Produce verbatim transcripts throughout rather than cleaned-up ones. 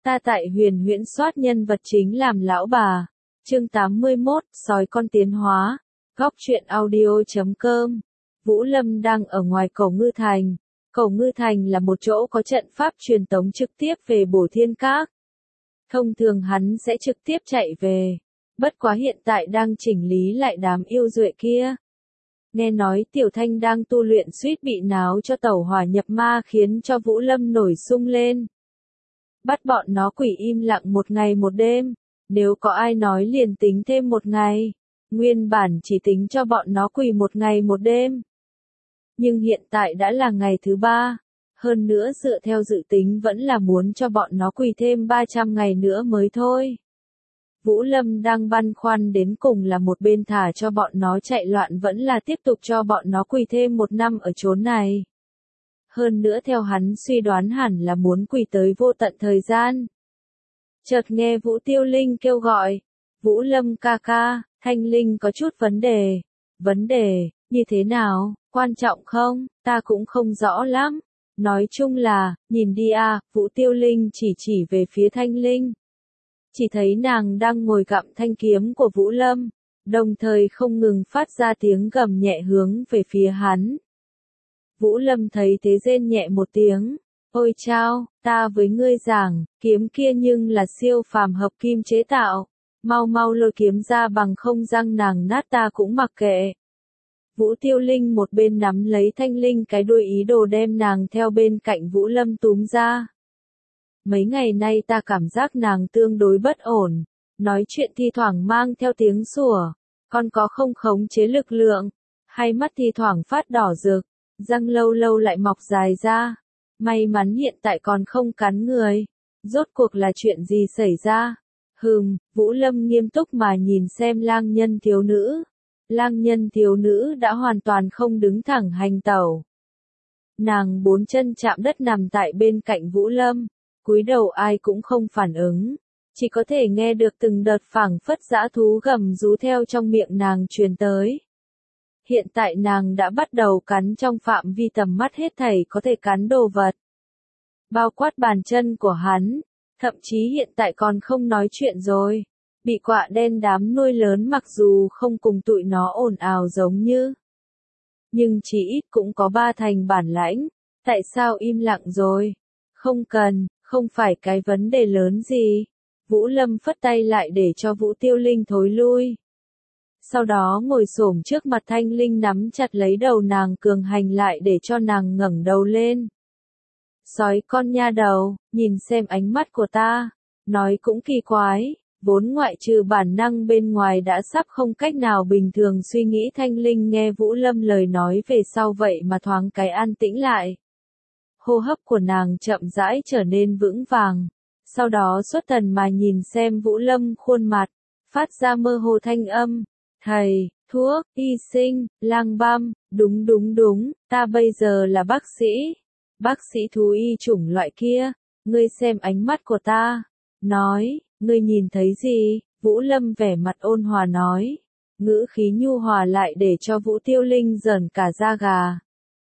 Ta tại Huyền Huyễn soát nhân vật chính làm lão bà. Chương tám mươi mốt, sói con tiến hóa. Góc truyện audio chấm com. Vũ Lâm đang ở ngoài Cổ Ngư Thành. Cổ Ngư Thành là một chỗ có trận pháp truyền tống trực tiếp về Bổ Thiên Các. Thông thường hắn sẽ trực tiếp chạy về. Bất quá hiện tại đang chỉnh lý lại đám yêu duệ kia. Nghe nói Tiểu Thanh đang tu luyện suýt bị náo cho tẩu hỏa nhập ma khiến cho Vũ Lâm nổi sung lên. Bắt bọn nó quỷ im lặng một ngày một đêm, nếu có ai nói liền tính thêm một ngày, nguyên bản chỉ tính cho bọn nó quỷ một ngày một đêm. Nhưng hiện tại đã là ngày thứ ba, hơn nữa dựa theo dự tính vẫn là muốn cho bọn nó quỷ thêm ba trăm ngày nữa mới thôi. Vũ Lâm đang băn khoăn đến cùng là một bên thả cho bọn nó chạy loạn vẫn là tiếp tục cho bọn nó quỳ thêm một năm ở chốn này. Hơn nữa theo hắn suy đoán hẳn là muốn quỳ tới vô tận thời gian. Chợt nghe Vũ Tiêu Linh kêu gọi, Vũ Lâm ca ca, Thanh Linh có chút vấn đề. Vấn đề, như thế nào, quan trọng không, ta cũng không rõ lắm. Nói chung là, nhìn đi à, Vũ Tiêu Linh chỉ chỉ về phía Thanh Linh. Chỉ thấy nàng đang ngồi gặm thanh kiếm của Vũ Lâm, đồng thời không ngừng phát ra tiếng gầm nhẹ hướng về phía hắn. Vũ Lâm thấy thế rên nhẹ một tiếng, ôi chao, ta với ngươi giảng, kiếm kia nhưng là siêu phàm hợp kim chế tạo, mau mau lôi kiếm ra bằng không răng nàng nát ta cũng mặc kệ. Vũ Tiêu Linh một bên nắm lấy Thanh Linh cái đuôi ý đồ đem nàng theo bên cạnh Vũ Lâm túm ra. Mấy ngày nay ta cảm giác nàng tương đối bất ổn, nói chuyện thi thoảng mang theo tiếng sủa, còn có không khống chế lực lượng, hai mắt thi thoảng phát đỏ rực, răng lâu lâu lại mọc dài ra. May mắn hiện tại còn không cắn người. Rốt cuộc là chuyện gì xảy ra? Hừm, Vũ Lâm nghiêm túc mà nhìn xem lang nhân thiếu nữ. Lang nhân thiếu nữ đã hoàn toàn không đứng thẳng hành tẩu. Nàng bốn chân chạm đất nằm tại bên cạnh Vũ Lâm. Cúi đầu ai cũng không phản ứng, chỉ có thể nghe được từng đợt phảng phất dã thú gầm rú theo trong miệng nàng truyền tới. Hiện tại nàng đã bắt đầu cắn trong phạm vi tầm mắt hết thảy có thể cắn đồ vật. Bao quát bàn chân của hắn, thậm chí hiện tại còn không nói chuyện rồi. Bị quạ đen đám nuôi lớn mặc dù không cùng tụi nó ồn ào giống như. Nhưng chỉ ít cũng có ba thành bản lãnh, tại sao im lặng rồi? Không cần. Không phải cái vấn đề lớn gì. Vũ Lâm phất tay lại để cho Vũ Tiêu Linh thối lui. Sau đó ngồi xổm trước mặt Thanh Linh nắm chặt lấy đầu nàng cường hành lại để cho nàng ngẩng đầu lên. Sói con nha đầu, nhìn xem ánh mắt của ta. Nói cũng kỳ quái, vốn ngoại trừ bản năng bên ngoài đã sắp không cách nào bình thường suy nghĩ. Thanh Linh nghe Vũ Lâm lời nói về sau vậy mà thoáng cái an tĩnh lại. Hô hấp của nàng chậm rãi trở nên vững vàng, sau đó xuất thần mà nhìn xem Vũ Lâm khuôn mặt, phát ra mơ hồ thanh âm, thầy, thuốc, y sinh, lang băm, đúng đúng đúng, ta bây giờ là bác sĩ, bác sĩ thú y chủng loại kia, ngươi xem ánh mắt của ta, nói, ngươi nhìn thấy gì, Vũ Lâm vẻ mặt ôn hòa nói, ngữ khí nhu hòa lại để cho Vũ Tiêu Linh rờn cả da gà.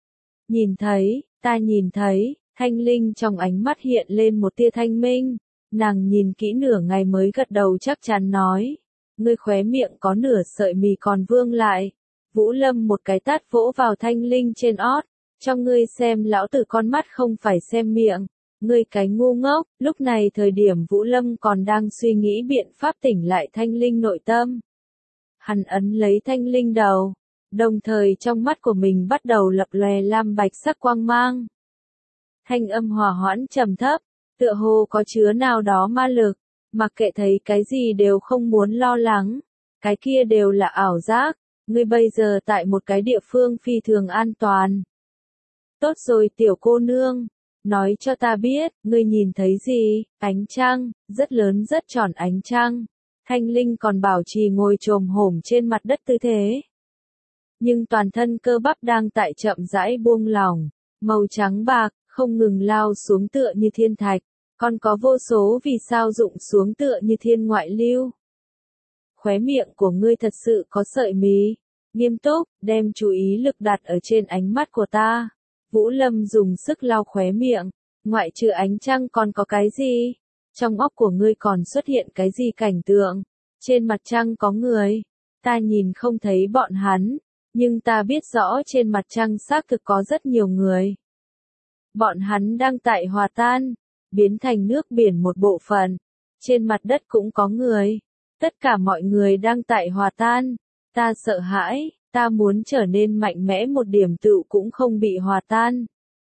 Nhìn thấy, ta nhìn thấy, Thanh Linh trong ánh mắt hiện lên một tia thanh minh, nàng nhìn kỹ nửa ngày mới gật đầu chắc chắn nói, ngươi khóe miệng có nửa sợi mì còn vương lại. Vũ Lâm một cái tát vỗ vào Thanh Linh trên ót, cho ngươi xem lão tử con mắt không phải xem miệng, ngươi cái ngu ngốc. Lúc này thời điểm Vũ Lâm còn đang suy nghĩ biện pháp tỉnh lại Thanh Linh nội tâm. Hắn ấn lấy Thanh Linh đầu. Đồng thời trong mắt của mình bắt đầu lập lòe lam bạch sắc quang mang. Thanh âm hòa hoãn trầm thấp, tựa hồ có chứa nào đó ma lực, mặc kệ thấy cái gì đều không muốn lo lắng, cái kia đều là ảo giác, ngươi bây giờ tại một cái địa phương phi thường an toàn. Tốt rồi tiểu cô nương, nói cho ta biết, ngươi nhìn thấy gì, ánh trăng, rất lớn rất tròn ánh trăng. Thanh Linh còn bảo trì ngồi chồm hổm trên mặt đất tư thế. Nhưng toàn thân cơ bắp đang tại chậm rãi buông lỏng, màu trắng bạc, không ngừng lao xuống tựa như thiên thạch, còn có vô số vì sao rụng xuống tựa như thiên ngoại lưu. Khóe miệng của ngươi thật sự có sợi mí, nghiêm túc, đem chú ý lực đặt ở trên ánh mắt của ta. Vũ Lâm dùng sức lau khóe miệng, ngoại trừ ánh trăng còn có cái gì? Trong óc của ngươi còn xuất hiện cái gì cảnh tượng? Trên mặt trăng có người. Ta nhìn không thấy bọn hắn, nhưng ta biết rõ trên mặt trăng xác thực có rất nhiều người. Bọn hắn đang tại hòa tan, biến thành nước biển một bộ phận. Trên mặt đất cũng có người. Tất cả mọi người đang tại hòa tan. Ta sợ hãi, ta muốn trở nên mạnh mẽ một điểm tựu cũng không bị hòa tan.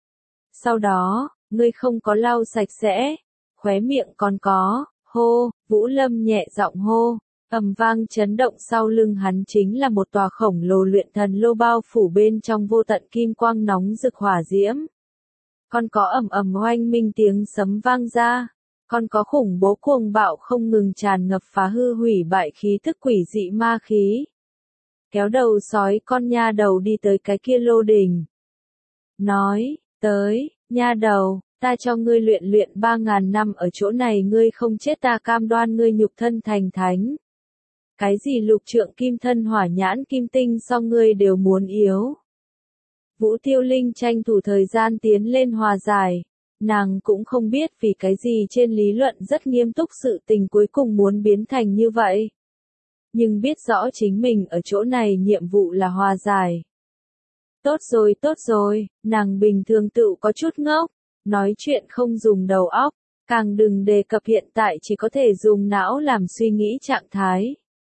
Sau đó, ngươi không có lau sạch sẽ, khóe miệng còn có, hô, Vũ Lâm nhẹ giọng hô, ầm vang chấn động sau lưng hắn chính là một tòa khổng lồ luyện thần lô bao phủ bên trong vô tận kim quang nóng rực hỏa diễm. Còn có ầm ầm oanh minh tiếng sấm vang ra, còn có khủng bố cuồng bạo không ngừng tràn ngập phá hư hủy bại khí thức quỷ dị ma khí. Kéo đầu sói con nha đầu đi tới cái kia lô đỉnh. Nói, tới, nha đầu, ta cho ngươi luyện luyện ba ngàn năm ở chỗ này ngươi không chết ta cam đoan ngươi nhục thân thành thánh. Cái gì lục trượng kim thân hỏa nhãn kim tinh so ngươi đều muốn yếu. Vũ Tiêu Linh tranh thủ thời gian tiến lên hòa giải. Nàng cũng không biết vì cái gì trên lý luận rất nghiêm túc sự tình cuối cùng muốn biến thành như vậy. Nhưng biết rõ chính mình ở chỗ này nhiệm vụ là hòa giải. Tốt rồi tốt rồi, nàng bình thường tự có chút ngốc, nói chuyện không dùng đầu óc, càng đừng đề cập hiện tại chỉ có thể dùng não làm suy nghĩ trạng thái.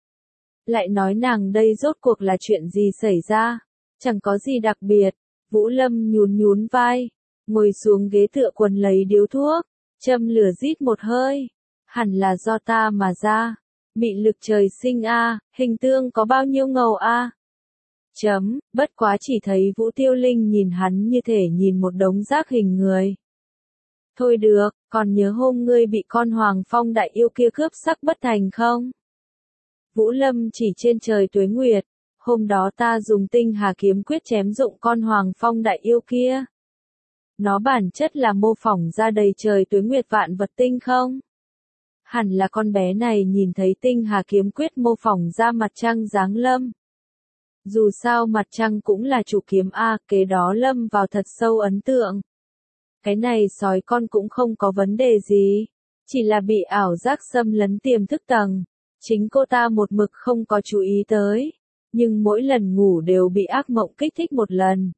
Lại nói nàng đây rốt cuộc là chuyện gì xảy ra, chẳng có gì đặc biệt, Vũ Lâm nhún nhún vai, ngồi xuống ghế tựa quần lấy điếu thuốc, châm lửa rít một hơi, hẳn là do ta mà ra, mị lực trời sinh a, hình tương có bao nhiêu ngầu a. Chấm, bất quá chỉ thấy Vũ Tiêu Linh nhìn hắn như thể nhìn một đống rác hình người. Thôi được, còn nhớ hôm ngươi bị con Hoàng Phong đại yêu kia cướp sắc bất thành không? Vũ Lâm chỉ trên trời tuế nguyệt, hôm đó ta dùng tinh hà kiếm quyết chém dụng con Hoàng Phong đại yêu kia. Nó bản chất là mô phỏng ra đầy trời tuế nguyệt vạn vật tinh không? Hẳn là con bé này nhìn thấy tinh hà kiếm quyết mô phỏng ra mặt trăng giáng lâm. Dù sao mặt trăng cũng là chủ kiếm A, kế đó lâm vào thật sâu ấn tượng. Cái này sói con cũng không có vấn đề gì, chỉ là bị ảo giác xâm lấn tiềm thức tầng. Chính cô ta một mực không có chú ý tới, nhưng mỗi lần ngủ đều bị ác mộng kích thích một lần.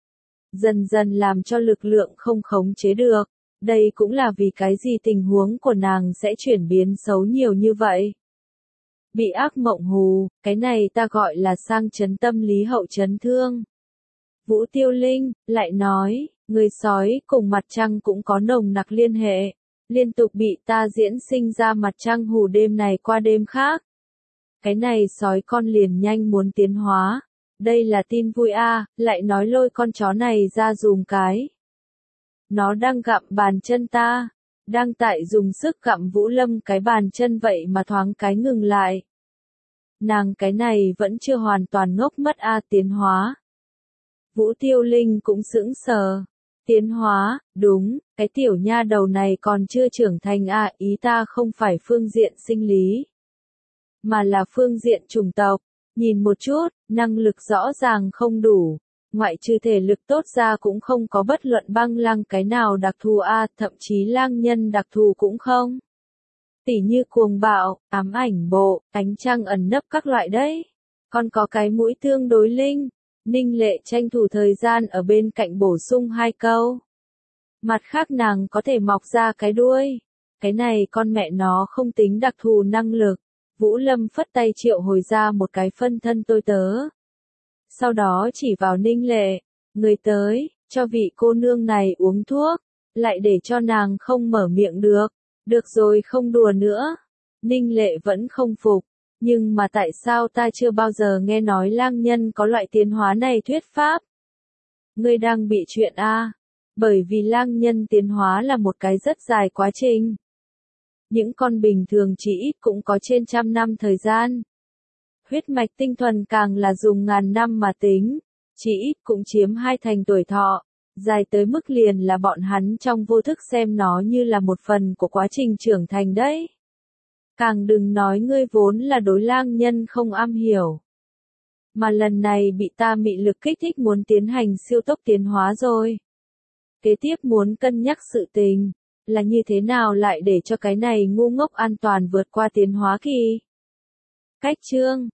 Dần dần làm cho lực lượng không khống chế được, đây cũng là vì cái gì tình huống của nàng sẽ chuyển biến xấu nhiều như vậy. Bị ác mộng hù, cái này ta gọi là sang chấn tâm lý hậu chấn thương. Vũ Tiêu Linh, lại nói, người sói cùng mặt trăng cũng có nồng nặc liên hệ, liên tục bị ta diễn sinh ra mặt trăng hù đêm này qua đêm khác. Cái này sói con liền nhanh muốn tiến hóa, đây là tin vui a, lại nói lôi con chó này ra dùm cái. Nó đang gặm bàn chân ta, đang tại dùng sức gặm Vũ Lâm cái bàn chân vậy mà thoáng cái ngừng lại. Nàng cái này vẫn chưa hoàn toàn ngốc mất a, tiến hóa. Vũ Tiêu Linh cũng sững sờ. Tiến hóa, đúng, cái tiểu nha đầu này còn chưa trưởng thành a, ý ta không phải phương diện sinh lý, mà là phương diện chủng tộc. Nhìn một chút, năng lực rõ ràng không đủ, ngoại trừ thể lực tốt ra cũng không có bất luận băng lăng cái nào đặc thù a, thậm chí lang nhân đặc thù cũng không. Tỉ như cuồng bạo, ám ảnh bộ, ánh trăng ẩn nấp các loại đấy. Còn có cái mũi tương đối linh. Ninh Lệ tranh thủ thời gian ở bên cạnh bổ sung hai câu. Mặt khác nàng có thể mọc ra cái đuôi. Cái này con mẹ nó không tính đặc thù năng lực. Vũ Lâm phất tay triệu hồi ra một cái phân thân tôi tớ. Sau đó chỉ vào Ninh Lệ. Người tới, cho vị cô nương này uống thuốc. Lại để cho nàng không mở miệng được. Được rồi không đùa nữa. Ninh Lệ vẫn không phục. Nhưng mà tại sao ta chưa bao giờ nghe nói lang nhân có loại tiến hóa này thuyết pháp? Ngươi đang bị chuyện a, bởi vì lang nhân tiến hóa là một cái rất dài quá trình. Những con bình thường chỉ ít cũng có trên trăm năm thời gian. Huyết mạch tinh thuần càng là dùng ngàn năm mà tính, chỉ ít cũng chiếm hai thành tuổi thọ, dài tới mức liền là bọn hắn trong vô thức xem nó như là một phần của quá trình trưởng thành đấy. Càng đừng nói ngươi vốn là đối lang nhân không am hiểu. Mà lần này bị ta mị lực kích thích muốn tiến hành siêu tốc tiến hóa rồi. Kế tiếp muốn cân nhắc sự tình, Là như thế nào lại để cho cái này ngu ngốc an toàn vượt qua tiến hóa kỳ? Cách chương